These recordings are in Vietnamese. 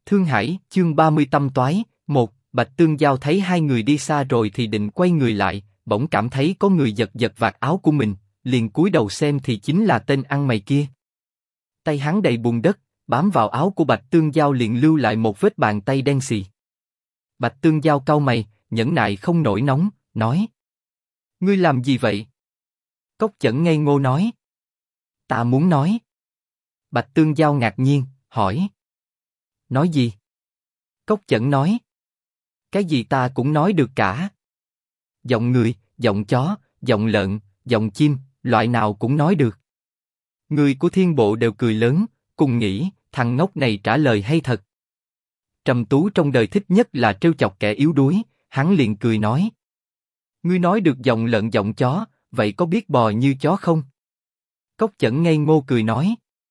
Thương Hải, chương 30 tâm toái, 1, Bạch Tương Giao thấy hai người đi xa rồi thì định quay người lại, bỗng cảm thấy có người giật giật vạt áo của mình, liền cúi đầu xem thì chính là tên ăn mày kia. Tay hắn đầy bùn đất, bám vào áo của Bạch Tương Giao liền lưu lại một vết bàn tay đen xì. Bạch Tương Giao cau mày, nhẫn nại không nổi nóng, nói: Ngươi làm gì vậy? Cốc Chẩn ngây ngô nói: Ta muốn nói. Bạch Tương Giao ngạc nhiên, hỏi: Nói gì? Cốc Chẩn nói: Cái gì ta cũng nói được cả. Giọng người, giọng chó, giọng lợn, giọng chim, loại nào cũng nói được. Người của Thiên Bộ đều cười lớn, cùng nghĩ, thằng ngốc này trả lời hay thật. Trầm Tú trong đời thích nhất là trêu chọc kẻ yếu đuối, hắn liền cười nói: Ngươi nói được giọng lợn giọng chó, vậy có biết bò như chó không? Cốc Chẩn ngây ngô cười nói: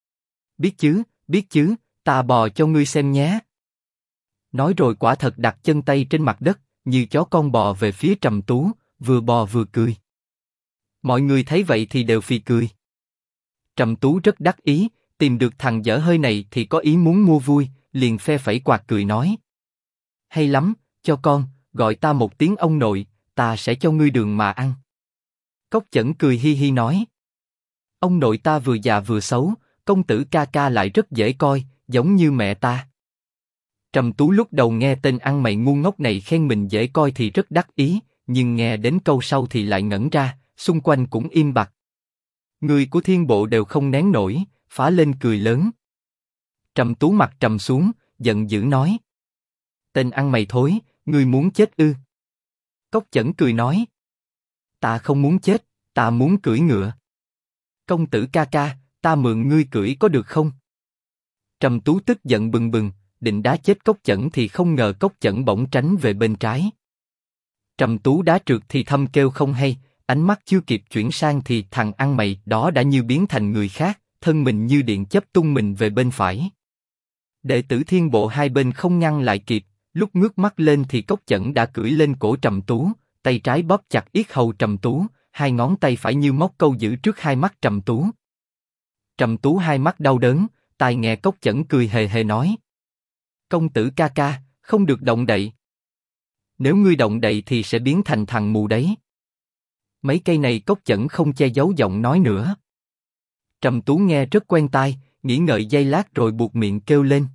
biết chứ, ta bò cho ngươi xem nhé. Nói rồi quả thật đặt chân tay trên mặt đất, như chó con bò về phía Trầm Tú, vừa bò vừa cười. Mọi người thấy vậy thì đều phì cười. Trầm Tú rất đắc ý, tìm được thằng dở hơi này thì có ý muốn mua vui, liền phe phẩy quạt cười nói: Hay lắm, cho con, gọi ta một tiếng ông nội, ta sẽ cho ngươi đường mà ăn. Cốc Chẩn cười hi hi nói: Ông nội ta vừa già vừa xấu, công tử ca ca lại rất dễ coi, giống như mẹ ta. Trầm Tú lúc đầu nghe tên ăn mày ngu ngốc này khen mình dễ coi thì rất đắc ý, nhưng nghe đến câu sau thì lại ngẩn ra, xung quanh cũng im bặt. Người của Thiên Bộ đều không nén nổi, phá lên cười lớn. Trầm Tú mặt trầm xuống, giận dữ nói: Tên ăn mày thối, ngươi muốn chết ư? Cốc Chẩn cười nói: Ta không muốn chết, ta muốn cưỡi ngựa. Công tử ca ca, ta mượn ngươi cưỡi có được không? Trầm Tú tức giận bừng bừng, định đá chết Cốc Chẩn thì không ngờ Cốc Chẩn bỗng tránh về bên trái. Trầm Tú đá trượt thì thầm kêu không hay, ánh mắt chưa kịp chuyển sang thì thằng ăn mày đó đã như biến thành người khác, thân mình như điện chớp tung mình về bên phải. Đệ tử Thiên Bộ hai bên không ngăn lại kịp, lúc ngước mắt lên thì Cốc Chẩn đã cưỡi lên cổ Trầm Tú, tay trái bóp chặt yết hầu Trầm Tú, hai ngón tay phải như móc câu giữ trước hai mắt Trầm Tú. Trầm Tú hai mắt đau đớn, tai nghe Cốc Chẩn cười hề hề nói: Công tử ca ca, không được động đậy. Nếu ngươi động đậy thì sẽ biến thành thằng mù đấy. Mấy cây này Cốc Chẩn không che giấu giọng nói nữa. Trầm Tú nghe rất quen tai, nghĩ ngợi giây lát rồi buột miệng kêu lên: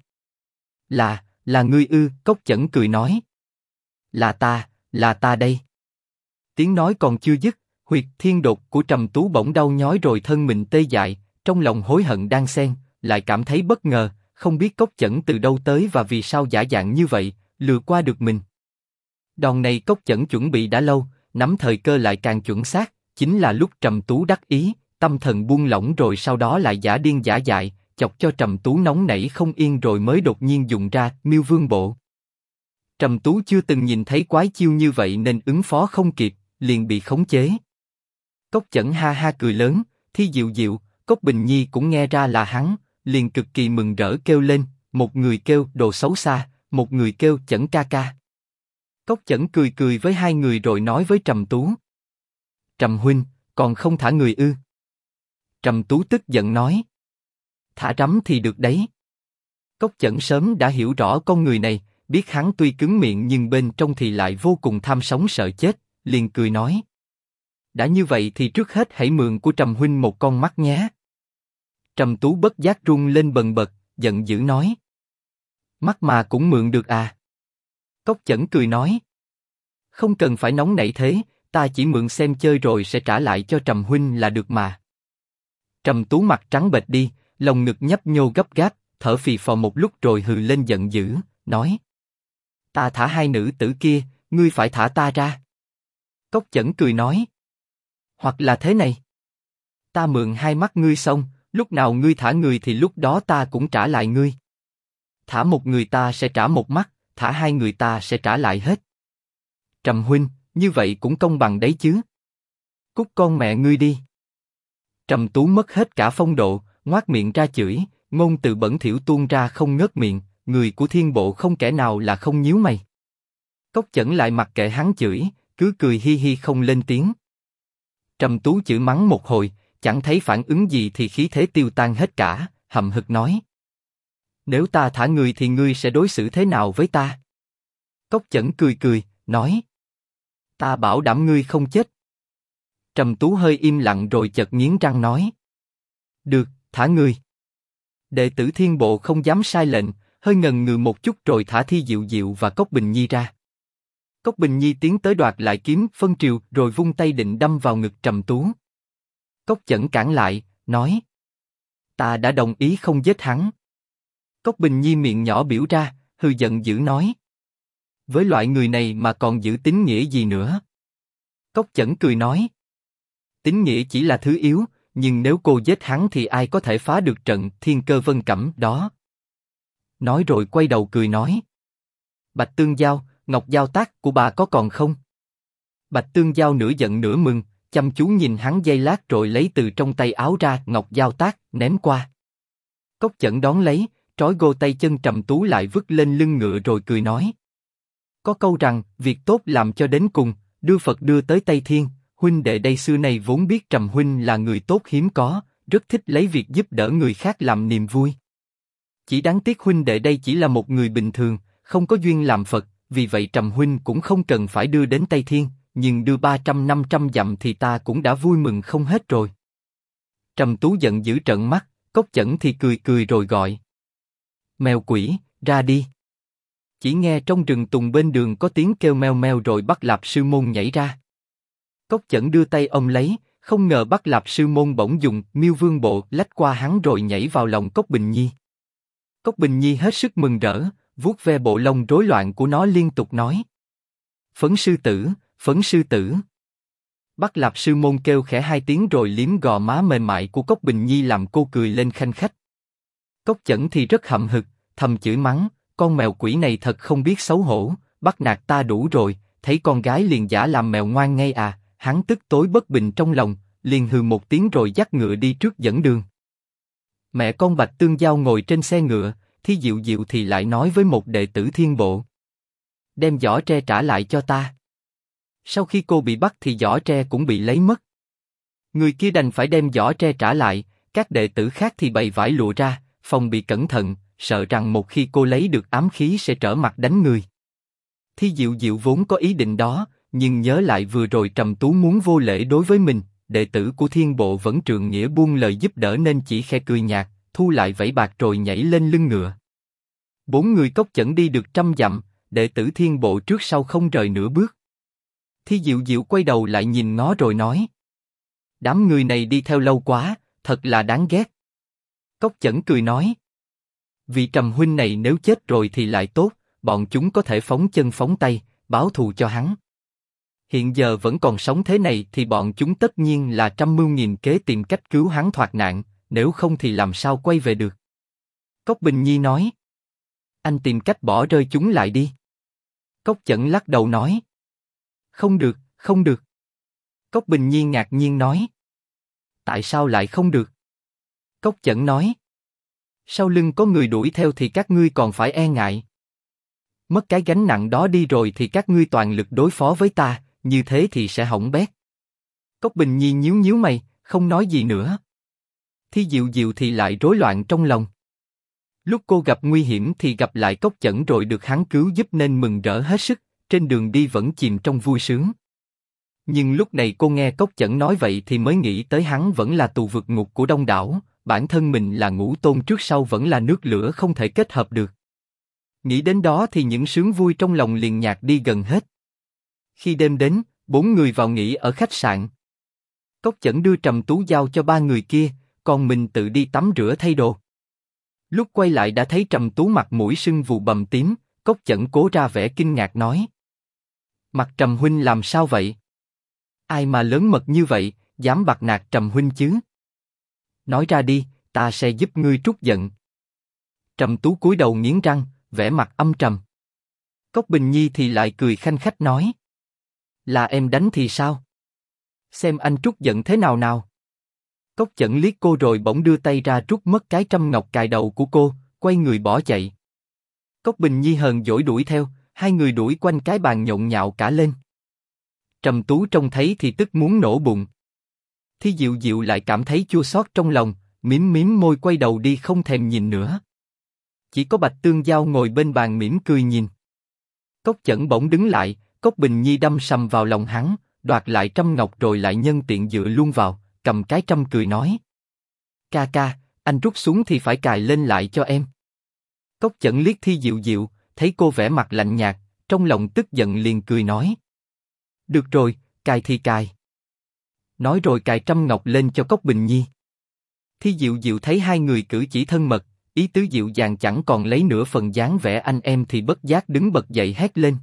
Là ngươi ư? Cốc Chẩn cười nói: Là ta đây. Tiếng nói còn chưa dứt, huyệt thiên đột của Trầm Tú bỗng đau nhói rồi thân mình tê dại, trong lòng hối hận đan xen, lại cảm thấy bất ngờ, không biết Cốc Chẩn từ đâu tới và vì sao giả dạng như vậy, lừa qua được mình. Đòn này Cốc Chẩn chuẩn bị đã lâu, nắm thời cơ lại càng chuẩn xác, chính là lúc Trầm Tú đắc ý, tâm thần buông lỏng rồi sau đó lại giả điên giả dại, chọc cho Trầm Tú nóng nảy không yên rồi mới đột nhiên dùng ra Miêu Vương Bộ. Trầm Tú chưa từng nhìn thấy quái chiêu như vậy nên ứng phó không kịp, liền bị khống chế. Cốc Chẩn ha ha cười lớn, Thi Diệu Diệu, Cốc Bình Nhi cũng nghe ra là hắn, liền cực kỳ mừng rỡ kêu lên, một người kêu đồ xấu xa, một người kêu Chẩn ca ca. Cốc Chẩn cười cười với hai người rồi nói với Trầm Tú: Trầm huynh, còn không thả người ư? Trầm Tú tức giận nói: Thả rắm thì được đấy. Cốc Chẩn sớm đã hiểu rõ con người này, biết hắn tuy cứng miệng nhưng bên trong thì lại vô cùng tham sống sợ chết, liền cười nói: Đã như vậy thì trước hết hãy mượn của Trầm huynh một con mắt nhé. Trầm Tú bất giác run lên bần bật, giận dữ nói: Mắt mà cũng mượn được à? Cốc Chẩn cười nói: Không cần phải nóng nảy thế, ta chỉ mượn xem chơi rồi sẽ trả lại cho Trầm huynh là được mà. Trầm Tú mặt trắng bệch đi, lồng ngực nhấp nhô gấp gáp, thở phì phò một lúc rồi hừ lên giận dữ, nói: Ta thả hai nữ tử kia, ngươi phải thả ta ra. Cốc Chẩn cười nói: Hoặc là thế này, ta mượn hai mắt ngươi xong, lúc nào ngươi thả người thì lúc đó ta cũng trả lại ngươi. Thả một người ta sẽ trả một mắt, thả hai người ta sẽ trả lại hết. Trầm huynh, như vậy cũng công bằng đấy chứ. Cút con mẹ ngươi đi. Trầm Tú mất hết cả phong độ, ngoác miệng ra chửi, ngôn từ bẩn thỉu tuôn ra không ngớt miệng, người của Thiên Bộ không kẻ nào là không nhíu mày. Cốc Chẩn lại mặc kệ hắn chửi, cứ cười hi hi không lên tiếng. Trầm Tú chửi mắng một hồi, chẳng thấy phản ứng gì thì khí thế tiêu tan hết cả, hậm hực nói: Nếu ta thả ngươi thì ngươi sẽ đối xử thế nào với ta? Cốc Chẩn cười cười, nói. Ta bảo đảm ngươi không chết. Trầm Tú hơi im lặng rồi chợt nghiến răng nói. Được, thả ngươi. Đệ tử Thiên Bộ không dám sai lệnh, hơi ngần ngừ một chút rồi thả Thi Diệu Diệu và Cốc Bình Nhi ra. Cốc Bình Nhi tiến tới đoạt lại kiếm phân triều rồi vung tay định đâm vào ngực Trầm Tú. Cốc Chẩn cản lại, nói. Ta đã đồng ý không giết hắn. Cốc Bình Nhi miệng nhỏ biểu ra, hừ giận dữ nói. Với loại người này mà còn giữ tín nghĩa gì nữa? Cốc Chẩn cười nói. Tín nghĩa chỉ là thứ yếu, nhưng nếu cô giết hắn thì ai có thể phá được trận Thiên Cơ Vân Cẩm đó? Nói rồi quay đầu cười nói. Bạch Tương Giao, ngọc giao tác của bà có còn không? Bạch Tương Giao nửa giận nửa mừng, chăm chú nhìn hắn giây lát rồi lấy từ trong tay áo ra ngọc giao tác, ném qua. Cốc Chẩn đón lấy, trói gô tay chân Trầm Tú lại vứt lên lưng ngựa rồi cười nói. Có câu rằng, việc tốt làm cho đến cùng, đưa Phật đưa tới Tây Thiên, huynh đệ đây xưa nay vốn biết Trầm huynh là người tốt hiếm có, rất thích lấy việc giúp đỡ người khác làm niềm vui. Chỉ đáng tiếc huynh đệ đây chỉ là một người bình thường, không có duyên làm Phật, vì vậy Trầm huynh cũng không cần phải đưa đến Tây Thiên, nhưng đưa 300-500 dặm thì ta cũng đã vui mừng không hết rồi. Trầm Tú giận dữ trợn mắt, Cốc Chẩn thì cười cười rồi gọi. Mèo quỷ, ra đi. Chỉ nghe trong rừng tùng bên đường có tiếng kêu meo meo rồi Bắc Lạp Sư Môn nhảy ra. Cốc Chẩn đưa tay ôm lấy, không ngờ Bắc Lạp Sư Môn bỗng dùng Miêu Vương Bộ lách qua hắn rồi nhảy vào lòng Cốc Bình Nhi. Cốc Bình Nhi hết sức mừng rỡ, vuốt ve bộ lông rối loạn của nó liên tục nói. Phấn sư tử, phấn sư tử. Bắc Lạp Sư Môn kêu khẽ 2 tiếng rồi liếm gò má mềm mại của Cốc Bình Nhi làm cô cười lên khanh khách. Cốc Chẩn thì rất hậm hực, thầm chửi mắng, con mèo quỷ này thật không biết xấu hổ, bắt nạt ta đủ rồi, thấy con gái liền giả làm mèo ngoan ngay à, hắn tức tối bất bình trong lòng, liền hừ một tiếng rồi dắt ngựa đi trước dẫn đường. Mẹ con Bạch Tương Giao ngồi trên xe ngựa, Thi Diệu Diệu thì lại nói với một đệ tử Thiên Bộ. Đem giỏ tre trả lại cho ta. Sau khi cô bị bắt thì giỏ tre cũng bị lấy mất. Người kia đành phải đem giỏ tre trả lại, các đệ tử khác thì bày vải lụa ra, phòng bị cẩn thận, sợ rằng một khi cô lấy được ám khí sẽ trở mặt đánh người. Thi Diệu Diệu vốn có ý định đó, nhưng nhớ lại vừa rồi Trầm Tú muốn vô lễ đối với mình, đệ tử của Thiên Bộ vẫn trượng nghĩa buông lời giúp đỡ nên chỉ khẽ cười nhạt, thu lại vảy bạc rồi nhảy lên lưng ngựa. 4 người Cốc Chẩn đi được 100 dặm, đệ tử Thiên Bộ trước sau không rời nửa bước. Thi Diệu Diệu quay đầu lại nhìn nó rồi nói. Đám người này đi theo lâu quá, thật là đáng ghét. Cốc Chẩn cười nói. Vị Trầm huynh này nếu chết rồi thì lại tốt, bọn chúng có thể phóng chân phóng tay, báo thù cho hắn. Hiện giờ vẫn còn sống thế này thì bọn chúng tất nhiên là trăm mưu nghìn kế tìm cách cứu hắn thoát nạn, nếu không thì làm sao quay về được. Cốc Bình Nhi nói. Anh tìm cách bỏ rơi chúng lại đi. Cốc Chẩn lắc đầu nói. Không được, không được. Cốc Bình Nhi ngạc nhiên nói. Tại sao lại không được? Cốc Chẩn nói. Sau lưng có người đuổi theo thì các ngươi còn phải e ngại. Mất cái gánh nặng đó đi rồi thì các ngươi toàn lực đối phó với ta, như thế thì sẽ hỏng bét. Cốc Bình Nhi nhíu nhíu mày, không nói gì nữa. Thi Diệu Diệu thì lại rối loạn trong lòng. Lúc cô gặp nguy hiểm thì gặp lại Cốc Chẩn rồi được hắn cứu giúp nên mừng rỡ hết sức, trên đường đi vẫn chìm trong vui sướng. Nhưng lúc này cô nghe Cốc Chẩn nói vậy thì mới nghĩ tới hắn vẫn là tù vượt ngục của Đông Đảo, bản thân mình là ngũ tôn trước sau vẫn là nước lửa không thể kết hợp được. Nghĩ đến đó thì những sướng vui trong lòng liền nhạt đi gần hết. Khi đêm đến, 4 người vào nghỉ ở khách sạn. Cốc Chẩn đưa Trầm Tú giao cho 3 người kia, còn mình tự đi tắm rửa thay đồ. Lúc quay lại đã thấy Trầm Tú mặt mũi sưng vù bầm tím, Cốc Chẩn cố ra vẻ kinh ngạc nói. Mặt Trầm huynh làm sao vậy? Ai mà lớn mật như vậy, dám bạc nạt Trầm huynh chứ? Nói ra đi, ta sẽ giúp ngươi trút giận. Trầm Tú cúi đầu nghiến răng, vẻ mặt âm trầm. Cốc Bình Nhi thì lại cười khanh khách nói. Là em đánh thì sao? Xem anh trút giận thế nào nào. Cốc Chẩn liếc cô rồi bỗng đưa tay ra trút mất cái trăm ngọc cài đầu của cô, quay người bỏ chạy. Cốc Bình Nhi hờn dỗi đuổi theo, hai người đuổi quanh cái bàn nhộn nhạo cả lên. Trầm Tú trông thấy thì tức muốn nổ bụng. Thi Diệu Diệu lại cảm thấy chua xót trong lòng, mím mím môi quay đầu đi không thèm nhìn nữa. Chỉ có Bạch Tương Giao ngồi bên bàn mỉm cười nhìn. Cốc Chẩn bỗng đứng lại, Cốc Bình Nhi đâm sầm vào lòng hắn, đoạt lại trăm ngọc rồi lại nhân tiện dựa luôn vào, cầm cái trăm cười nói: ca ca, anh rút xuống thì phải cài lên lại cho em. Cốc Chẩn liếc Thi Diệu Diệu, thấy cô vẻ mặt lạnh nhạt, trong lòng tức giận liền cười nói: được rồi, cài thì cài. Nói rồi cài trăm ngọc lên cho Cốc Bình Nhi. Thi Diệu Diệu thấy hai người cử chỉ thân mật, ý tứ dịu dàng chẳng còn lấy nửa phần dáng vẻ anh em thì bất giác đứng bật dậy hét lên: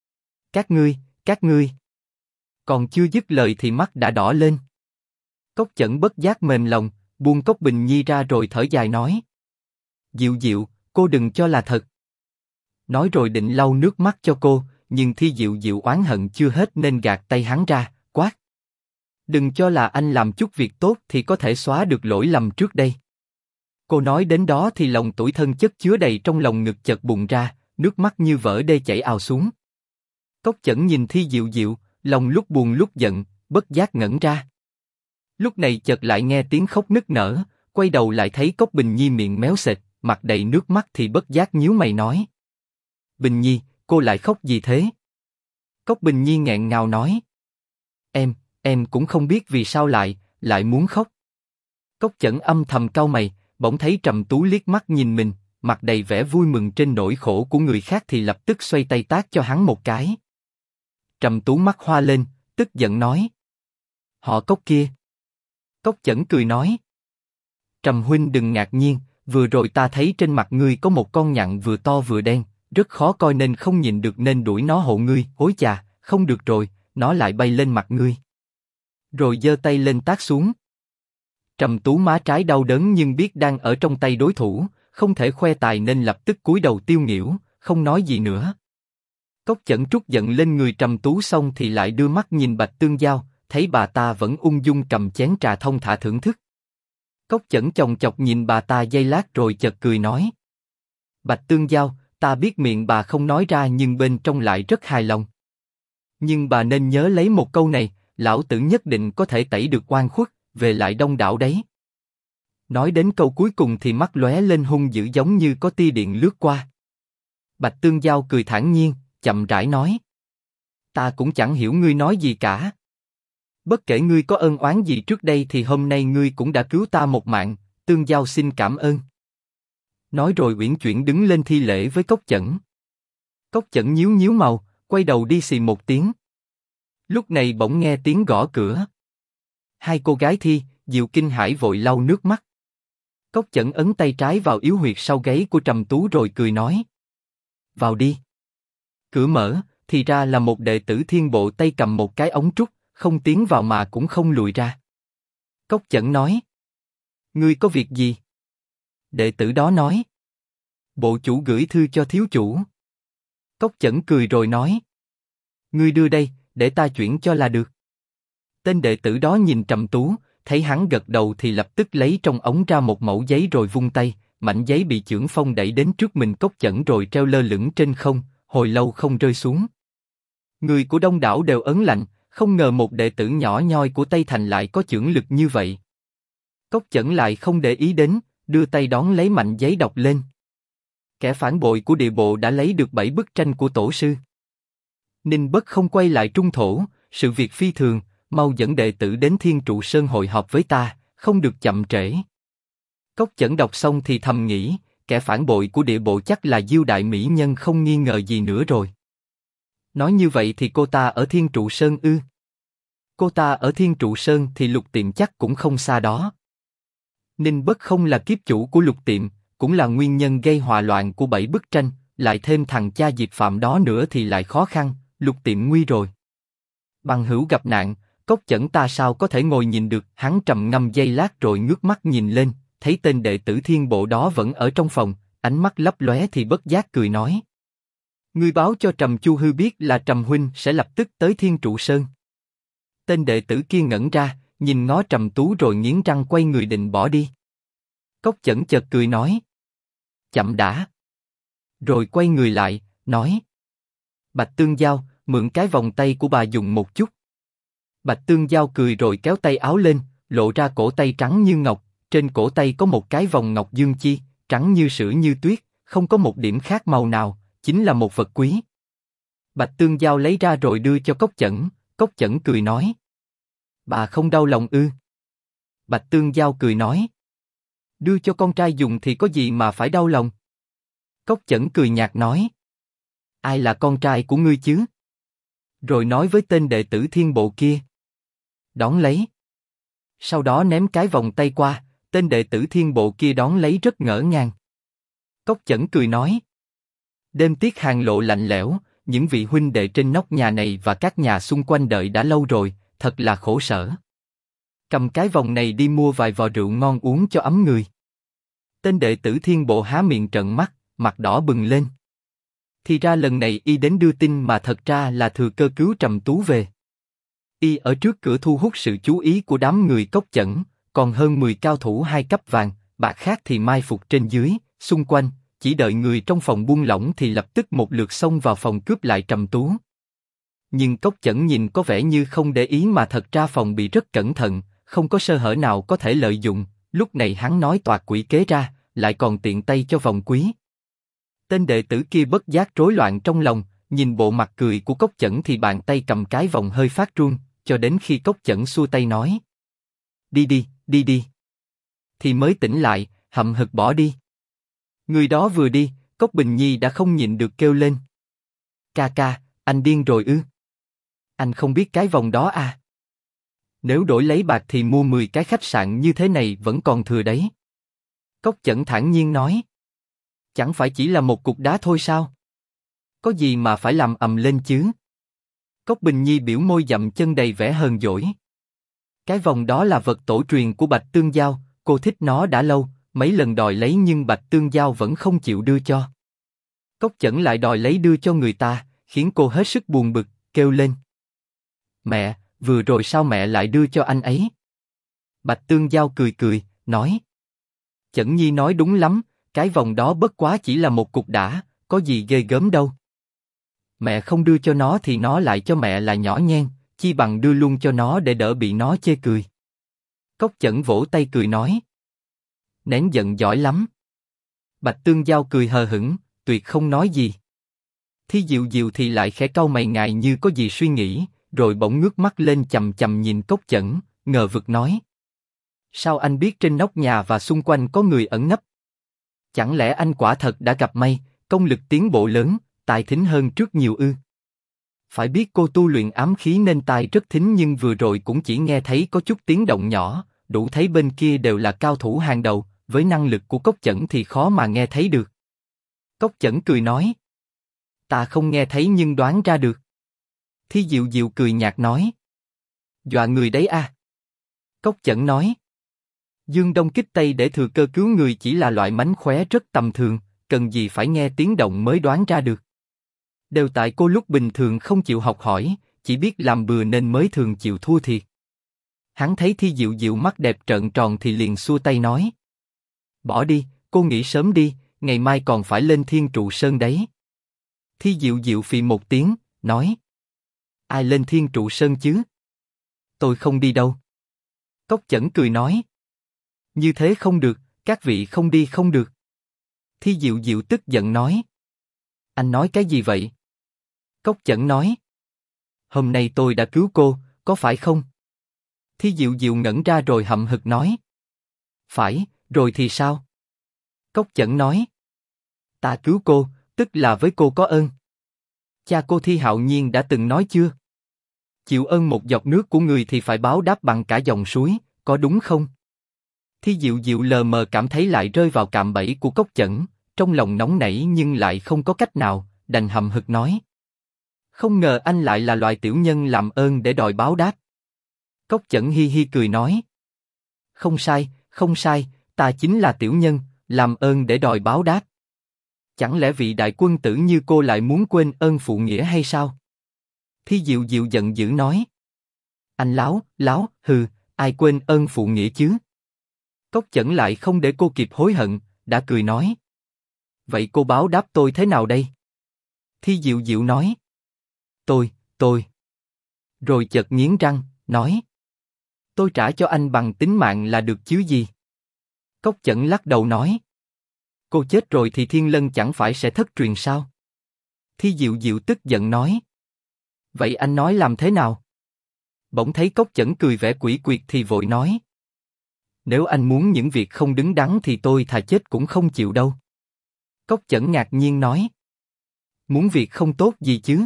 các ngươi. Còn chưa dứt lời thì mắt đã đỏ lên. Cốc Chẩn bất giác mềm lòng, buông Cốc Bình Nhi ra rồi thở dài nói: Diệu Diệu, cô đừng cho là thật. Nói rồi định lau nước mắt cho cô, nhưng Thi Diệu Diệu oán hận chưa hết nên gạt tay hắn ra, quát: đừng cho là anh làm chút việc tốt thì có thể xóa được lỗi lầm trước đây. Cô nói đến đó thì lòng tủi thân chất chứa đầy trong lòng ngực chợt bùng ra, nước mắt như vỡ đê chảy ào xuống. Cốc Chẩn nhìn Thi Diệu Diệu, lòng lúc buồn lúc giận, bất giác ngẩn ra. Lúc này chợt lại nghe tiếng khóc nức nở, quay đầu lại thấy Cốc Bình Nhi miệng méo sệt, mặt đầy nước mắt thì bất giác nhíu mày nói: Bình Nhi, cô lại khóc gì thế? Cốc Bình Nhi nghẹn ngào nói: Em cũng không biết vì sao lại muốn khóc. Cốc Chẩn âm thầm cau mày, bỗng thấy Trầm Tú liếc mắt nhìn mình, mặt đầy vẻ vui mừng trên nỗi khổ của người khác thì lập tức xoay tay tát cho hắn một cái. Trầm Tú mắt hoa lên, tức giận nói: họ Cốc kia. Cốc Chẩn cười nói: Trầm huynh đừng ngạc nhiên, vừa rồi ta thấy trên mặt ngươi có một con nhặn vừa to vừa đen, rất khó coi nên không nhìn được nên đuổi nó hộ ngươi. Ối chà, không được rồi, nó lại bay lên mặt ngươi. Rồi giơ tay lên tát xuống. Trầm Tú má trái đau đớn nhưng biết đang ở trong tay đối thủ, không thể khoe tài nên lập tức cúi đầu tiêu nghỉu, không nói gì nữa. Cốc Chẩn trút giận lên người Trầm Tú xong thì lại đưa mắt nhìn Bạch Tương Giao, thấy bà ta vẫn ung dung cầm chén trà thông thả thưởng thức. Cốc Chẩn chòng chọc nhìn bà ta giây lát rồi chợt cười nói: Bạch Tương Giao, ta biết miệng bà không nói ra nhưng bên trong lại rất hài lòng. Nhưng bà nên nhớ lấy một câu này, lão tử nhất định có thể tẩy được oan khuất, về lại Đông Đảo đấy. Nói đến câu cuối cùng thì mắt lóe lên hung dữ giống như có tia điện lướt qua. Bạch Tương Giao cười thản nhiên, chậm rãi nói: ta cũng chẳng hiểu ngươi nói gì cả. Bất kể ngươi có ân oán gì trước đây thì hôm nay ngươi cũng đã cứu ta một mạng, Tương Giao xin cảm ơn. Nói rồi uyển chuyển đứng lên thi lễ với Cốc Chẩn. Cốc Chẩn nhíu nhíu màu, quay đầu đi xì một tiếng. Lúc này bỗng nghe tiếng gõ cửa. Hai cô gái Thi, Diệu kinh hãi vội lau nước mắt. Cốc Chẩn ấn tay trái vào yếu huyệt sau gáy của Trầm Tú rồi cười nói: vào đi. Cửa mở, thì ra là một đệ tử Thiên Bộ tay cầm một cái ống trúc, không tiến vào mà cũng không lùi ra. Cốc Chẩn nói: ngươi có việc gì? Đệ tử đó nói: bộ chủ gửi thư cho thiếu chủ. Cốc Chẩn cười rồi nói: ngươi đưa đây, để ta chuyển cho là được. Tên đệ tử đó nhìn Trầm Tú, thấy hắn gật đầu thì lập tức lấy trong ống ra một mẩu giấy rồi vung tay, mảnh giấy bị chưởng phong đẩy đến trước mình Cốc Chẩn rồi treo lơ lửng trên không, hồi lâu không rơi xuống. Người của Đông Đảo đều ớn lạnh, không ngờ một đệ tử nhỏ nhoi của Tây Thành lại có chưởng lực như vậy. Cốc Chẩn lại không để ý đến, đưa tay đón lấy mảnh giấy đọc lên: kẻ phản bội của địa bộ đã lấy được 7 bức tranh của tổ sư. Ninh Bất không quay lại Trung Thổ, sự việc phi thường, mau dẫn đệ tử đến Thiên Trụ Sơn hội họp với ta, không được chậm trễ. Cốc Chẩn đọc xong thì thầm nghĩ, kẻ phản bội của địa bộ chắc là Diêu đại mỹ nhân không nghi ngờ gì nữa rồi. Nói như vậy thì cô ta ở Thiên Trụ Sơn ư? Cô ta ở Thiên Trụ Sơn thì Lục Tiệm chắc cũng không xa đó. Ninh Bất không là kiếp chủ của Lục Tiệm, cũng là nguyên nhân gây hòa loạn của 7 bức tranh, lại thêm thằng cha Diệp Phạm đó nữa thì lại khó khăn, Lục Tiệm nguy rồi. Bằng hữu gặp nạn, Cốc Chẩn ta sao có thể ngồi nhìn được? Hắn trầm ngâm giây lát rồi ngước mắt nhìn lên, thấy tên đệ tử Thiên Bộ đó vẫn ở trong phòng, ánh mắt lấp lóe thì bất giác cười nói: ngươi báo cho Trầm Chu Hư biết là Trầm huynh sẽ lập tức tới Thiên Trụ Sơn. Tên đệ tử kia ngẩn ra, nhìn ngó Trầm Tú rồi nghiến răng quay người định bỏ đi. Cốc Chẩn chợt cười nói: chậm đã. Rồi quay người lại, nói: Bạch Tương Giao, mượn cái vòng tay của bà dùng một chút. Bạch Tương Giao cười rồi kéo tay áo lên, lộ ra cổ tay trắng như ngọc, trên cổ tay có một cái vòng ngọc dương chi, trắng như sữa như tuyết, không có một điểm khác màu nào, chính là một vật quý. Bạch Tương Giao lấy ra rồi đưa cho Cốc Chẩn cười nói. Bà không đau lòng ư? Bạch Tương Giao cười nói. Đưa cho con trai dùng thì có gì mà phải đau lòng? Cốc Chẩn cười nhạt nói. Ai là con trai của ngươi chứ? Rồi nói với tên đệ tử Thiên Bộ kia. Đón lấy. Sau đó ném cái vòng tay qua, tên đệ tử Thiên Bộ kia đón lấy rất ngỡ ngàng. Cốc Chẩn cười nói. Đêm tiết hàng lộ lạnh lẽo, những vị huynh đệ trên nóc nhà này và các nhà xung quanh đợi đã lâu rồi, thật là khổ sở. Cầm cái vòng này đi mua vài vò rượu ngon uống cho ấm người. Tên đệ tử Thiên Bộ há miệng trợn mắt, mặt đỏ bừng lên. Thì ra lần này y đến đưa tin mà thật ra là thừa cơ cứu Trầm Tú về. Y ở trước cửa thu hút sự chú ý của đám người Cốc Chẩn, còn hơn 10 cao thủ 2 cấp vàng, bạc khác thì mai phục trên dưới, xung quanh, chỉ đợi người trong phòng buông lỏng thì lập tức một lượt xông vào phòng cướp lại Trầm Tú. Nhưng Cốc Chẩn nhìn có vẻ như không để ý mà thật ra phòng bị rất cẩn thận, không có sơ hở nào có thể lợi dụng, lúc này hắn nói toạc quỷ kế ra, lại còn tiện tay cho vòng quý. Tên đệ tử kia bất giác rối loạn trong lòng, nhìn bộ mặt cười của Cốc Chẩn thì bàn tay cầm cái vòng hơi phát run, cho đến khi Cốc Chẩn xua tay nói. Đi đi, đi đi. Thì mới tỉnh lại, hậm hực bỏ đi. Người đó vừa đi, Cốc Bình Nhi đã không nhịn được kêu lên. Ca ca, anh điên rồi ư? Anh không biết cái vòng đó à? Nếu đổi lấy bạc thì mua 10 cái khách sạn như thế này vẫn còn thừa đấy. Cốc Chẩn thản nhiên nói. Chẳng phải chỉ là một cục đá thôi sao? Có gì mà phải làm ầm lên chứ? Cốc Bình Nhi biểu môi dậm chân đầy vẻ hờn dỗi. Cái vòng đó là vật tổ truyền của Bạch Tương Giao, cô thích nó đã lâu, mấy lần đòi lấy nhưng Bạch Tương Giao vẫn không chịu đưa cho. Cốc Chẩn lại đòi lấy đưa cho người ta, khiến cô hết sức buồn bực, kêu lên. Mẹ, vừa rồi sao mẹ lại đưa cho anh ấy? Bạch Tương Giao cười cười, nói. Chẩn Nhi nói đúng lắm, cái vòng đó bất quá chỉ là một cục đá, có gì ghê gớm đâu. Mẹ không đưa cho nó thì nó lại cho mẹ là nhỏ nhen, chi bằng đưa luôn cho nó để đỡ bị nó chê cười. Cốc Chẩn vỗ tay cười nói. Nén giận giỏi lắm. Bạch Tương Giao cười hờ hững, tuyệt không nói gì. Thi Diệu Diệu thì lại khẽ cau mày ngại như có gì suy nghĩ, rồi bỗng ngước mắt lên chằm chằm nhìn Cốc Chẩn, ngờ vực nói. Sao anh biết trên nóc nhà và xung quanh có người ẩn nấp? Chẳng lẽ anh quả thật đã gặp may, công lực tiến bộ lớn, tài thính hơn trước nhiều ư? Phải biết cô tu luyện ám khí nên tai rất thính nhưng vừa rồi cũng chỉ nghe thấy có chút tiếng động nhỏ, đủ thấy bên kia đều là cao thủ hàng đầu, với năng lực của Cốc Chẩn thì khó mà nghe thấy được. Cốc Chẩn cười nói. Ta không nghe thấy nhưng đoán ra được. Thi Diệu Diệu cười nhạt nói. Dọa người đấy à? Cốc Chẩn nói. Dương Đông kích Tây để thừa cơ cứu người chỉ là loại mánh khóe rất tầm thường, cần gì phải nghe tiếng động mới đoán ra được. Đều tại cô lúc bình thường không chịu học hỏi, chỉ biết làm bừa nên mới thường chịu thua thiệt. Hắn thấy Thi Diệu Diệu mắt đẹp trợn tròn thì liền xua tay nói. Bỏ đi, cô nghỉ sớm đi, ngày mai còn phải lên Thiên Trụ Sơn đấy. Thi Diệu Diệu phì một tiếng, nói. Ai lên Thiên Trụ Sơn chứ? Tôi không đi đâu. Cốc Chẩn cười nói. Như thế không được, các vị không đi không được. Thi Diệu Diệu tức giận nói. Anh nói cái gì vậy? Cốc Chẩn nói. Hôm nay tôi đã cứu cô, có phải không? Thi Diệu Diệu ngẩn ra rồi hậm hực nói. Phải, rồi thì sao? Cốc Chẩn nói. Ta cứu cô, tức là với cô có ơn. Cha cô Thi Hạo Nhiên đã từng nói chưa? Chịu ơn một giọt nước của người thì phải báo đáp bằng cả dòng suối, có đúng không? Thi Diệu Diệu lờ mờ cảm thấy lại rơi vào cạm bẫy của Cốc Chẩn, trong lòng nóng nảy nhưng lại không có cách nào, đành hậm hực nói. Không ngờ anh lại là loại tiểu nhân làm ơn để đòi báo đáp. Cốc Chẩn hi hi cười nói. Không sai, không sai, ta chính là tiểu nhân, làm ơn để đòi báo đáp. Chẳng lẽ vị đại quân tử như cô lại muốn quên ơn phụ nghĩa hay sao? Thi Diệu Diệu giận dữ nói. Anh láo, hừ, ai quên ơn phụ nghĩa chứ? Cốc Chẩn lại không để cô kịp hối hận, đã cười nói. Vậy cô báo đáp tôi thế nào đây? Thi Diệu Diệu nói. Tôi. Rồi chợt nghiến răng, nói. Tôi trả cho anh bằng tính mạng là được chứ gì? Cốc Chẩn lắc đầu nói. Cô chết rồi thì Thiên Lân chẳng phải sẽ thất truyền sao? Thi Diệu Diệu tức giận nói. Vậy anh nói làm thế nào? Bỗng thấy Cốc Chẩn cười vẻ quỷ quyệt thì vội nói. Nếu anh muốn những việc không đứng đắn thì tôi thà chết cũng không chịu đâu. Cốc Chẩn ngạc nhiên nói. Muốn việc không tốt gì chứ?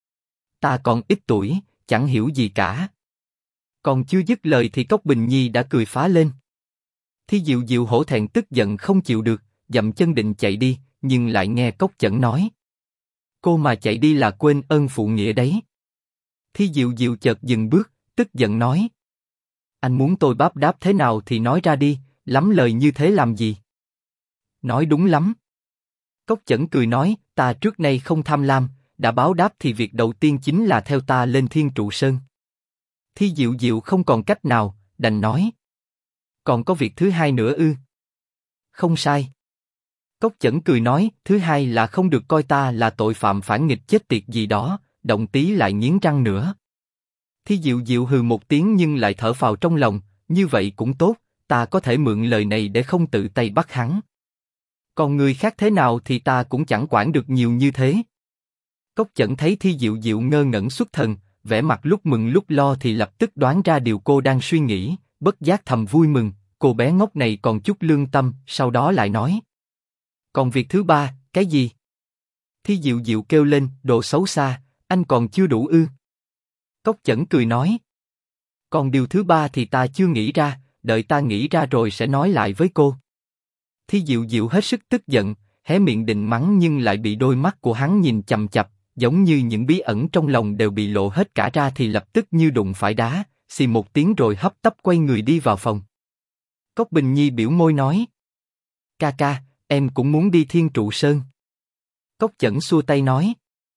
Ta còn ít tuổi, chẳng hiểu gì cả. Còn chưa dứt lời thì Cốc Bình Nhi đã cười phá lên. Thi Diệu Diệu hổ thẹn tức giận không chịu được, dậm chân định chạy đi, nhưng lại nghe Cốc Chẩn nói. Cô mà chạy đi là quên ơn phụ nghĩa đấy. Thi Diệu Diệu chợt dừng bước, tức giận nói. Anh muốn tôi đáp đáp thế nào thì nói ra đi, lắm lời như thế làm gì? Nói đúng lắm. Cốc Chẩn cười nói, ta trước nay không tham lam, đã báo đáp thì việc đầu tiên chính là theo ta lên Thiên Trụ Sơn. Thi Diệu Diệu không còn cách nào, đành nói. Còn có việc thứ hai nữa ư? Không sai. Cốc Chẩn cười nói, thứ hai là không được coi ta là tội phạm phản nghịch chết tiệt gì đó, động tí lại nghiến răng nữa. Thi Diệu Diệu hừ một tiếng nhưng lại thở phào trong lòng, như vậy cũng tốt, ta có thể mượn lời này để không tự tay bắt hắn. Còn người khác thế nào thì ta cũng chẳng quản được nhiều như thế. Cốc Chẩn thấy Thi Diệu Diệu ngơ ngẩn xuất thần, vẻ mặt lúc mừng lúc lo thì lập tức đoán ra điều cô đang suy nghĩ, bất giác thầm vui mừng, cô bé ngốc này còn chút lương tâm, sau đó lại nói. Còn việc thứ ba, cái gì? Thi Diệu Diệu kêu lên, đồ xấu xa, anh còn chưa đủ ư? Cốc Chẩn cười nói. Còn điều thứ ba thì ta chưa nghĩ ra, đợi ta nghĩ ra rồi sẽ nói lại với cô. Thi Diệu Diệu hết sức tức giận, hé miệng định mắng nhưng lại bị đôi mắt của hắn nhìn chằm chằm, giống như những bí ẩn trong lòng đều bị lộ hết cả ra thì lập tức như đụng phải đá, xì một tiếng rồi hấp tấp quay người đi vào phòng. Cốc Bình Nhi biểu môi nói. Ca ca, em cũng muốn đi Thiên Trụ Sơn. Cốc Chẩn xua tay nói.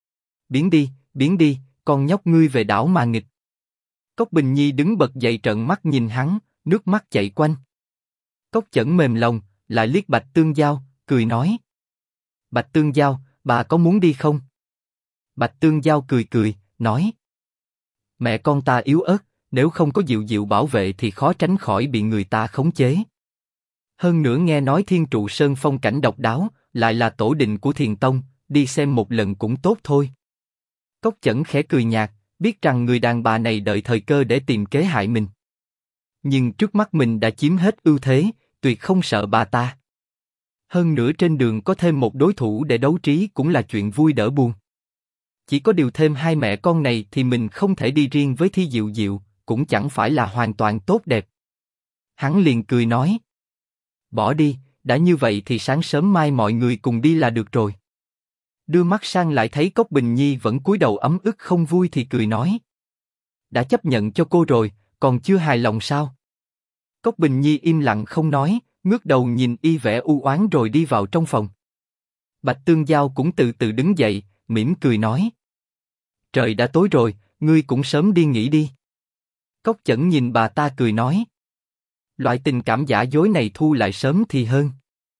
Biến đi, con nhóc ngươi về đảo mà nghịch. Cốc Bình Nhi đứng bật dậy trợn mắt nhìn hắn, nước mắt chảy quanh. Cốc Chẩn mềm lòng, lại liếc Bạch Tương Giao, cười nói. Bạch Tương Giao, bà có muốn đi không? Bạch Tương Giao cười cười, nói. Mẹ con ta yếu ớt, nếu không có Diệu Diệu bảo vệ thì khó tránh khỏi bị người ta khống chế. Hơn nữa nghe nói Thiên Trụ Sơn phong cảnh độc đáo, lại là tổ đình của Thiền Tông, đi xem một lần cũng tốt thôi. Cốc Chẩn khẽ cười nhạt, biết rằng người đàn bà này đợi thời cơ để tìm kế hại mình. Nhưng trước mắt mình đã chiếm hết ưu thế, tuyệt không sợ bà ta. Hơn nữa trên đường có thêm một đối thủ để đấu trí cũng là chuyện vui đỡ buồn. Chỉ có điều thêm hai mẹ con này thì mình không thể đi riêng với Thi Diệu Diệu, cũng chẳng phải là hoàn toàn tốt đẹp. Hắn liền cười nói. Bỏ đi, đã như vậy thì sáng sớm mai mọi người cùng đi là được rồi. Đưa mắt sang lại thấy Cốc Bình Nhi vẫn cúi đầu ấm ức không vui thì cười nói. Đã chấp nhận cho cô rồi, còn chưa hài lòng sao? Cốc Bình Nhi im lặng không nói, ngước đầu nhìn y vẻ u oán rồi đi vào trong phòng. Bạch Tương Giao cũng từ từ đứng dậy, mỉm cười nói. Trời đã tối rồi, ngươi cũng sớm đi nghỉ đi. Cốc Chẩn nhìn bà ta cười nói. Loại tình cảm giả dối này thu lại sớm thì hơn.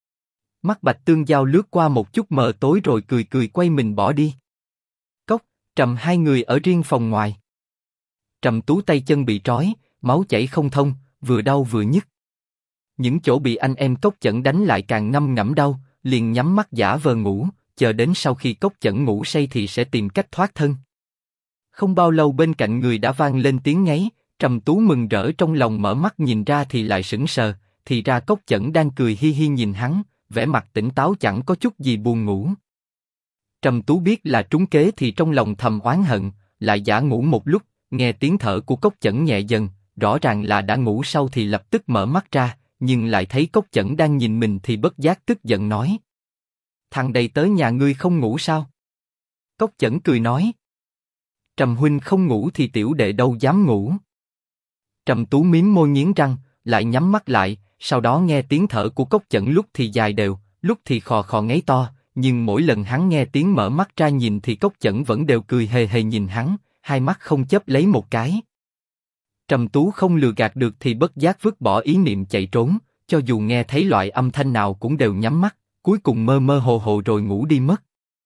Mắt Bạch Tương Giao lướt qua một chút mờ tối rồi cười cười quay mình bỏ đi. Cốc, Trầm hai người ở riêng phòng ngoài. Trầm Tú tay chân bị trói, máu chảy không thông, vừa đau vừa nhức. Những chỗ bị anh em Cốc Chẩn đánh lại càng ngâm ngẫm đau, liền nhắm mắt giả vờ ngủ, chờ đến sau khi Cốc Chẩn ngủ say thì sẽ tìm cách thoát thân. Không bao lâu bên cạnh người đã vang lên tiếng ngáy, Trầm Tú mừng rỡ trong lòng mở mắt nhìn ra thì lại sững sờ, thì ra Cốc Chẩn đang cười hi hi nhìn hắn, vẻ mặt tỉnh táo chẳng có chút gì buồn ngủ. Trầm Tú biết là trúng kế thì trong lòng thầm oán hận, lại giả ngủ một lúc, nghe tiếng thở của Cốc Chẩn nhẹ dần, rõ ràng là đã ngủ sâu thì lập tức mở mắt ra, nhưng lại thấy Cốc Chẩn đang nhìn mình thì bất giác tức giận nói. Thằng đầy tới nhà ngươi không ngủ sao? Cốc Chẩn cười nói. Trầm huynh không ngủ thì tiểu đệ đâu dám ngủ. Trầm Tú mím môi nghiến răng, lại nhắm mắt lại, sau đó nghe tiếng thở của Cốc Chẩn lúc thì dài đều, lúc thì khò khò ngáy to, nhưng mỗi lần hắn nghe tiếng mở mắt ra nhìn thì Cốc Chẩn vẫn đều cười hề hề nhìn hắn, hai mắt không chớp lấy một cái. Trầm Tú không lừa gạt được thì bất giác vứt bỏ ý niệm chạy trốn, cho dù nghe thấy loại âm thanh nào cũng đều nhắm mắt, cuối cùng mơ mơ hồ hồ rồi ngủ đi mất.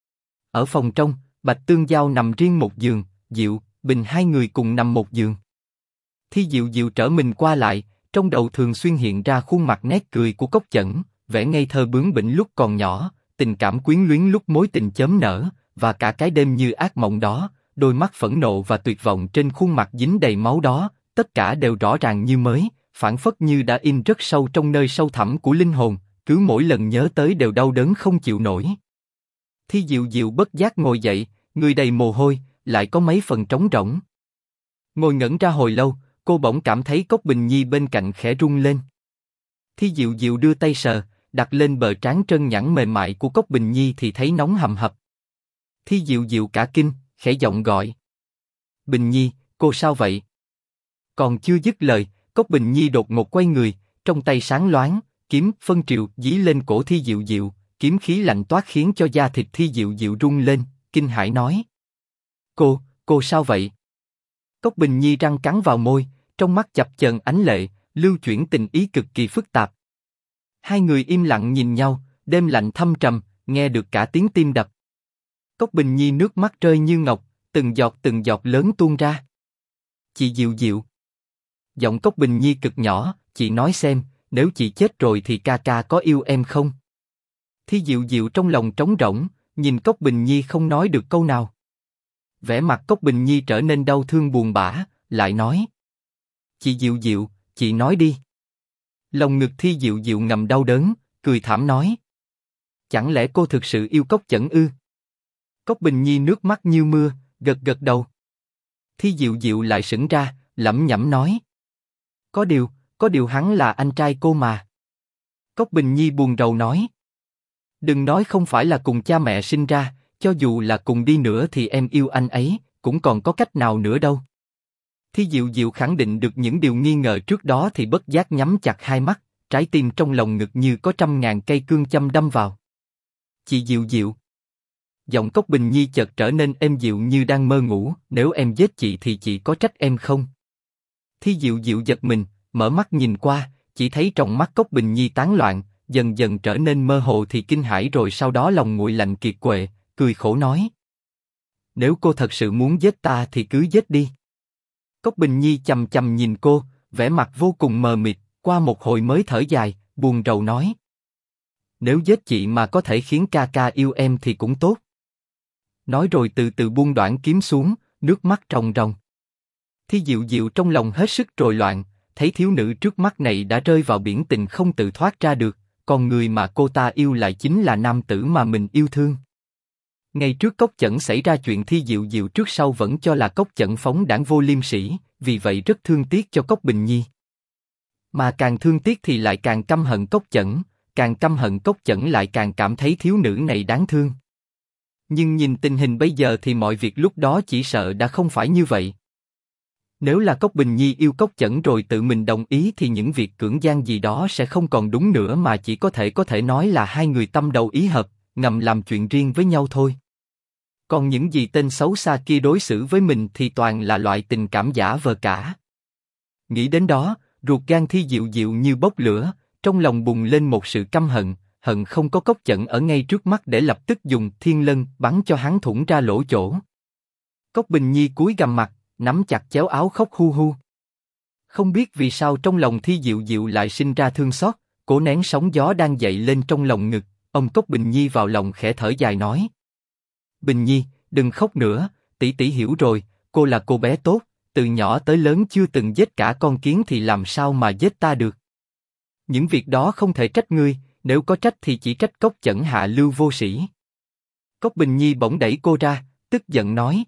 Ở phòng trong, Bạch Tương Giao nằm riêng một giường, Diệu, Bình hai người cùng nằm một giường. Thi Diệu Diệu trở mình qua lại, trong đầu thường xuyên hiện ra khuôn mặt nét cười của Cốc Chẩn, vẻ ngây thơ bướng bỉnh lúc còn nhỏ, tình cảm quyến luyến lúc mối tình chớm nở, và cả cái đêm như ác mộng đó, đôi mắt phẫn nộ và tuyệt vọng trên khuôn mặt dính đầy máu đó, tất cả đều rõ ràng như mới, phảng phất như đã in rất sâu trong nơi sâu thẳm của linh hồn, cứ mỗi lần nhớ tới đều đau đớn không chịu nổi. Thi Diệu Diệu bất giác ngồi dậy, người đầy mồ hôi, lại có mấy phần trống rỗng. Ngồi ngẩn ra hồi lâu, cô bỗng cảm thấy cốc bình nhi bên cạnh khẽ rung lên. Thi Diệu Diệu đưa tay sờ, đặt lên bờ trán trơn nhẵn mềm mại của cốc bình nhi thì thấy nóng hầm hập. Thi Diệu Diệu cả kinh, khẽ giọng gọi. Bình Nhi, cô sao vậy? Còn chưa dứt lời, cốc Bình Nhi đột ngột quay người, trong tay sáng loáng, kiếm phân triệu dí lên cổ Thi Diệu Diệu, kiếm khí lạnh toát khiến cho da thịt Thi Diệu Diệu rung lên, kinh hãi nói. Cô sao vậy? Cốc Bình Nhi răng cắn vào môi, trong mắt chập chờn ánh lệ, lưu chuyển tình ý cực kỳ phức tạp. Hai người im lặng nhìn nhau, đêm lạnh thâm trầm, nghe được cả tiếng tim đập. Cốc Bình Nhi nước mắt rơi như ngọc, từng giọt lớn tuôn ra. Chị Diệu Diệu. Giọng Cốc Bình Nhi cực nhỏ, chị nói xem, nếu chị chết rồi thì ca ca có yêu em không? Thi Diệu Diệu trong lòng trống rỗng, nhìn Cốc Bình Nhi không nói được câu nào. Vẻ mặt Cốc Bình Nhi trở nên đau thương buồn bã, lại nói. Chị Diệu Diệu, chị nói đi. Lòng ngực Thi Diệu Diệu ngầm đau đớn, cười thảm nói. Chẳng lẽ cô thực sự yêu Cốc Chẩn ư? Cốc Bình Nhi nước mắt như mưa, gật gật đầu. Thi Diệu Diệu lại sững ra, lẩm nhẩm nói. Có điều hắn là anh trai cô mà. Cốc Bình Nhi buồn rầu nói. Đừng nói không phải là cùng cha mẹ sinh ra, cho dù là cùng đi nữa thì em yêu anh ấy, cũng còn có cách nào nữa đâu. Thi Diệu Diệu khẳng định được những điều nghi ngờ trước đó thì bất giác nhắm chặt hai mắt, trái tim trong lòng ngực như có 100.000 cây cương châm đâm vào. Chị Diệu Diệu. Giọng Cốc Bình Nhi chợt trở nên êm dịu như đang mơ ngủ. Nếu em giết chị thì chị có trách em không? Thi Diệu Diệu giật mình, mở mắt nhìn qua, chỉ thấy trong mắt Cốc Bình Nhi tán loạn, dần dần trở nên mơ hồ thì kinh hãi rồi sau đó lòng nguội lạnh kiệt quệ, cười khổ nói. Nếu cô thật sự muốn giết ta thì cứ giết đi. Cốc Bình Nhi chằm chằm nhìn cô, vẻ mặt vô cùng mờ mịt, qua một hồi mới thở dài, buồn rầu nói. Nếu giết chị mà có thể khiến ca ca yêu em thì cũng tốt. Nói rồi từ từ buông đoạn kiếm xuống, nước mắt ròng ròng. Thi Diệu Diệu trong lòng hết sức rối loạn, thấy thiếu nữ trước mắt này đã rơi vào biển tình không tự thoát ra được, còn người mà cô ta yêu lại chính là nam tử mà mình yêu thương. Ngày trước Cốc Chẩn xảy ra chuyện Thi Diệu Diệu trước sau vẫn cho là Cốc Chẩn phóng đãng vô liêm sỉ, vì vậy rất thương tiếc cho Cốc Bình Nhi. Mà càng thương tiếc thì lại càng căm hận Cốc Chẩn, càng căm hận Cốc Chẩn lại càng cảm thấy thiếu nữ này đáng thương. Nhưng nhìn tình hình bây giờ thì mọi việc lúc đó chỉ sợ đã không phải như vậy. Nếu là Cốc Bình Nhi yêu Cốc Chẩn rồi tự mình đồng ý thì những việc cưỡng gian gì đó sẽ không còn đúng nữa mà chỉ có thể nói là hai người tâm đầu ý hợp, ngầm làm chuyện riêng với nhau thôi. Còn những gì tên xấu xa kia đối xử với mình thì toàn là loại tình cảm giả vờ cả. Nghĩ đến đó, ruột gan Thi Diệu Diệu như bốc lửa, trong lòng bùng lên một sự căm hận, hận không có Cốc Chẩn ở ngay trước mắt để lập tức dùng thiên lân bắn cho hắn thủng ra lỗ chỗ. Cốc Bình Nhi cúi gằm mặt, nắm chặt chéo áo khóc hu hu. Không biết vì sao trong lòng Thi Diệu Diệu lại sinh ra thương xót, cố nén sóng gió đang dậy lên trong lòng ngực, ôm Cốc Bình Nhi vào lòng khẽ thở dài nói. Bình Nhi, đừng khóc nữa, tỷ tỷ hiểu rồi, cô là cô bé tốt, từ nhỏ tới lớn chưa từng giết cả con kiến thì làm sao mà giết ta được. Những việc đó không thể trách ngươi, nếu có trách thì chỉ trách Cốc Chẩn hạ lưu vô sĩ. Cốc Bình Nhi bỗng đẩy cô ra, tức giận nói.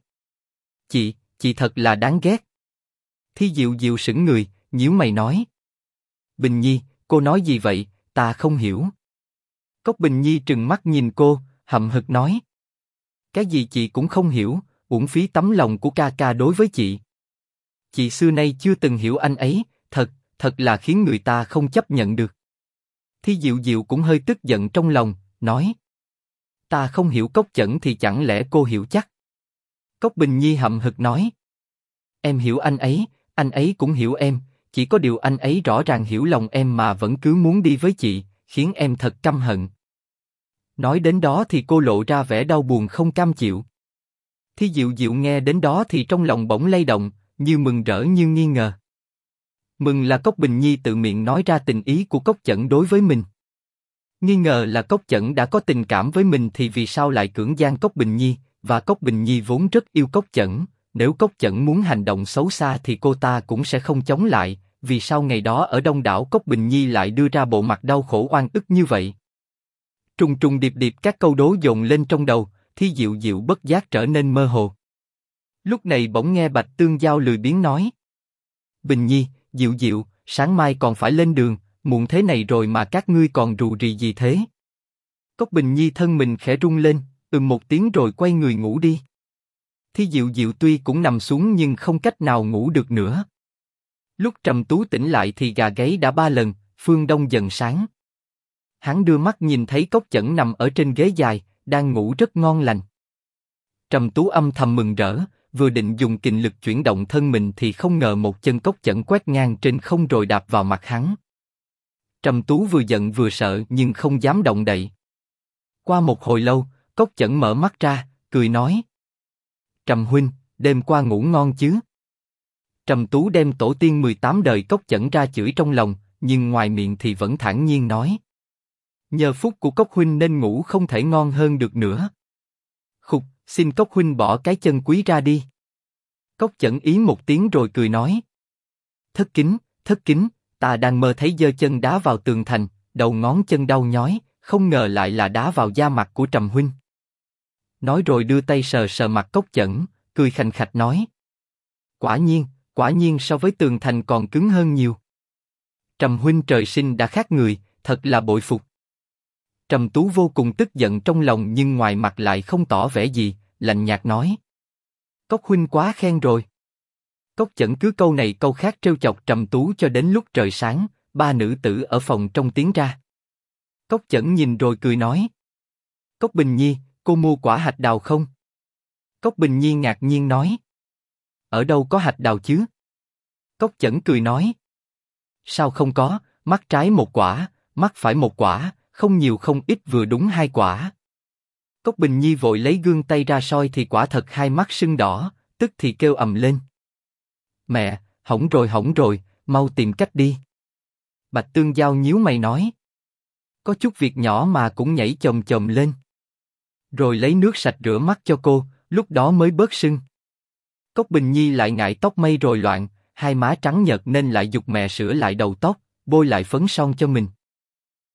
Chị thật là đáng ghét. Thi Diệu Diệu sững người, nhíu mày nói. Bình Nhi, cô nói gì vậy, ta không hiểu. Cốc Bình Nhi trừng mắt nhìn cô, hậm hực nói. Cái gì chị cũng không hiểu, uổng phí tấm lòng của ca ca đối với chị. Chị xưa nay chưa từng hiểu anh ấy, thật là khiến người ta không chấp nhận được. Thi Diệu Diệu cũng hơi tức giận trong lòng, nói. Ta không hiểu Cốc Chẩn thì chẳng lẽ cô hiểu chắc? Cốc Bình Nhi hậm hực nói. Em hiểu anh ấy cũng hiểu em, chỉ có điều anh ấy rõ ràng hiểu lòng em mà vẫn cứ muốn đi với chị, khiến em thật căm hận. Nói đến đó thì cô lộ ra vẻ đau buồn không cam chịu. Thi Diệu Diệu nghe đến đó thì trong lòng bỗng lay động, như mừng rỡ như nghi ngờ. Mừng là Cốc Bình Nhi tự miệng nói ra tình ý của Cốc Chẩn đối với mình. Nghi ngờ là Cốc Chẩn đã có tình cảm với mình thì vì sao lại cưỡng gian Cốc Bình Nhi, và Cốc Bình Nhi vốn rất yêu Cốc Chẩn, nếu Cốc Chẩn muốn hành động xấu xa thì cô ta cũng sẽ không chống lại, vì sao ngày đó ở Đông đảo Cốc Bình Nhi lại đưa ra bộ mặt đau khổ oan ức như vậy? Trùng trùng điệp điệp các câu đố dồn lên trong đầu, Thi Diệu Diệu bất giác trở nên mơ hồ. Lúc này bỗng nghe Bạch Tương Giao lười biếng nói: Bình Nhi, Diệu Diệu, sáng mai còn phải lên đường, muộn thế này rồi mà các ngươi còn rù rì gì thế? Cốc Bình Nhi thân mình khẽ rung lên, một tiếng rồi quay người ngủ đi. Thi Diệu Diệu tuy cũng nằm xuống nhưng không cách nào ngủ được nữa. Lúc Trầm Tú tỉnh lại thì gà gáy đã 3 lần, phương đông dần sáng. Hắn đưa mắt nhìn thấy Cốc Chẩn nằm ở trên ghế dài, đang ngủ rất ngon lành. Trầm Tú âm thầm mừng rỡ, vừa định dùng kình lực chuyển động thân mình thì không ngờ một chân Cốc Chẩn quét ngang trên không rồi đạp vào mặt hắn. Trầm Tú vừa giận vừa sợ nhưng không dám động đậy. Qua một hồi lâu, Cốc Chẩn mở mắt ra, cười nói: Trầm huynh, đêm qua ngủ ngon chứ? Trầm Tú đem tổ tiên 18 đời Cốc Chẩn ra chửi trong lòng, nhưng ngoài miệng thì vẫn thản nhiên nói: Nhờ phúc của Cốc huynh nên ngủ không thể ngon hơn được nữa. Khục, xin Cốc huynh bỏ cái chân quý ra đi. Cốc Chẩn ý một tiếng rồi cười nói: Thất kính, ta đang mơ thấy giơ chân đá vào tường thành, đầu ngón chân đau nhói, không ngờ lại là đá vào da mặt của Trầm huynh. Nói rồi đưa tay sờ sờ mặt Cốc Chẩn, cười khành khạch nói: Quả nhiên so với tường thành còn cứng hơn nhiều. Trầm huynh trời sinh đã khác người, thật là bội phục. Trầm Tú vô cùng tức giận trong lòng nhưng ngoài mặt lại không tỏ vẻ gì, lạnh nhạt nói: Cốc huynh quá khen rồi. Cốc Chẩn cứ câu này câu khác trêu chọc Trầm Tú cho đến lúc trời sáng, 3 nữ tử ở phòng trong tiến ra. Cốc Chẩn nhìn rồi cười nói: Cốc Bình Nhi, cô mua quả hạch đào không? Cốc Bình Nhi ngạc nhiên nói: Ở đâu có hạch đào chứ? Cốc Chẩn cười nói: Sao không có, mắt trái 1 quả, mắt phải 1 quả, không nhiều không ít vừa đúng 2 quả. Cốc Bình Nhi vội lấy gương tay ra soi thì quả thật 2 mắt sưng đỏ, tức thì kêu ầm lên: Mẹ, hỏng rồi, mau tìm cách đi. Bạch Tương Giao nhíu mày nói: Có chút việc nhỏ mà cũng nhảy chồm chồm lên. Rồi lấy nước sạch rửa mắt cho cô, lúc đó mới bớt sưng. Cốc Bình Nhi lại ngại tóc mây rồi loạn, 2 má trắng nhợt nên lại giục mẹ sửa lại đầu tóc, bôi lại phấn son cho mình.